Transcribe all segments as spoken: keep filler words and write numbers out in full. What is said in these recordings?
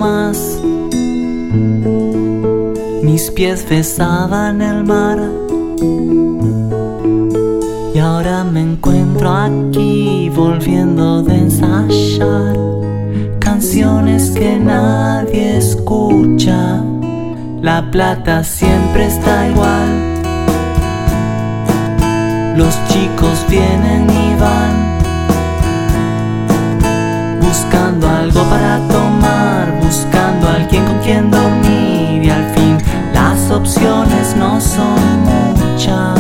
más. Mis pies besaban el mar y ahora me encuentro aquí volviendo de ensayar canciones que nadie escucha. La plata siempre está igual. Los chicos vienen y van buscando algo para tomar, buscando a alguien con quien dormir, y al fin las opciones no son muchas.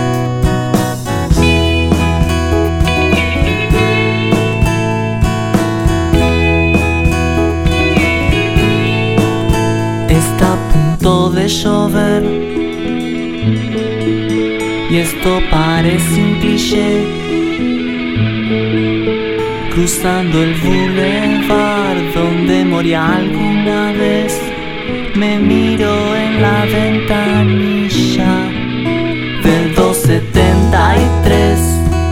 Está a punto de llover y esto parece un cliché. Cruzando el boulevard donde morí alguna vez, me miro en la ventanilla del doscientos setenta y tres.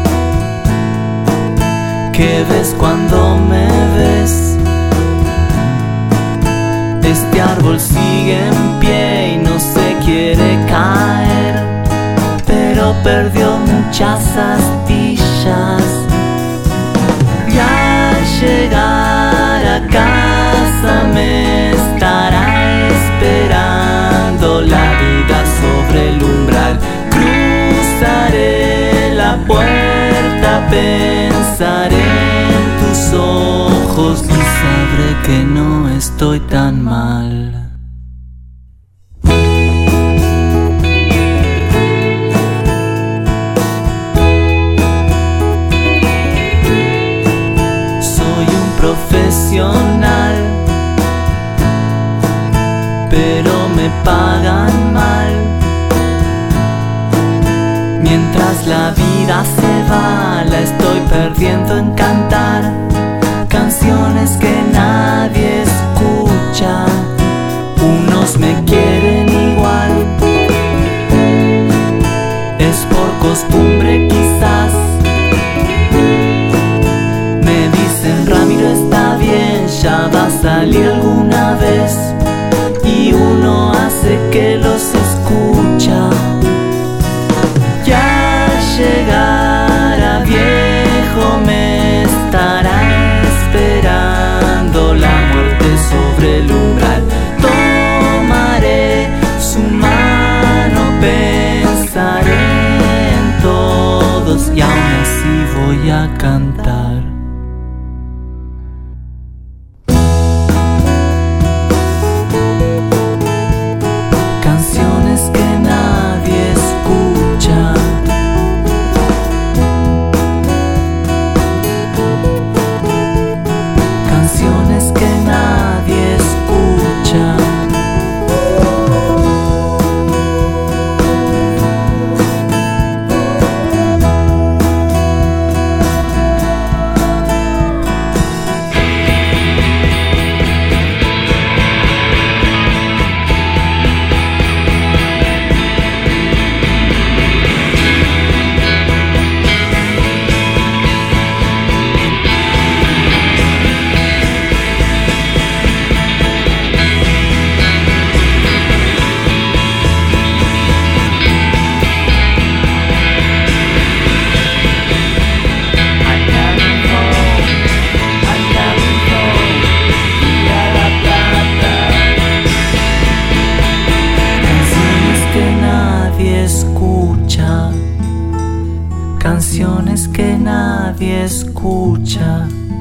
¿Qué ves cuando me ves? Este árbol sigue en pie y no se quiere caer, pero perdió muchas astillas. Y al llegar a casa me estará esperando la vida sobre el umbral. Cruzaré la puerta, pensaré en tus ojos y sabré que no estoy tan mal. Profesional, pero me pagan mal. Mientras la vida se va, la estoy perdiendo en cantar canciones que nadie escucha. Unos me quieren igual, es por costumbre quizás. Ramiro está bien, ya va a salir alguna vez, y uno hace que los escucha. Ya al llegar a viejo me estará esperando la muerte sobre el umbral. Tomaré su mano, pensaré en todos y aún así voy a cantar. Canciones que nadie escucha.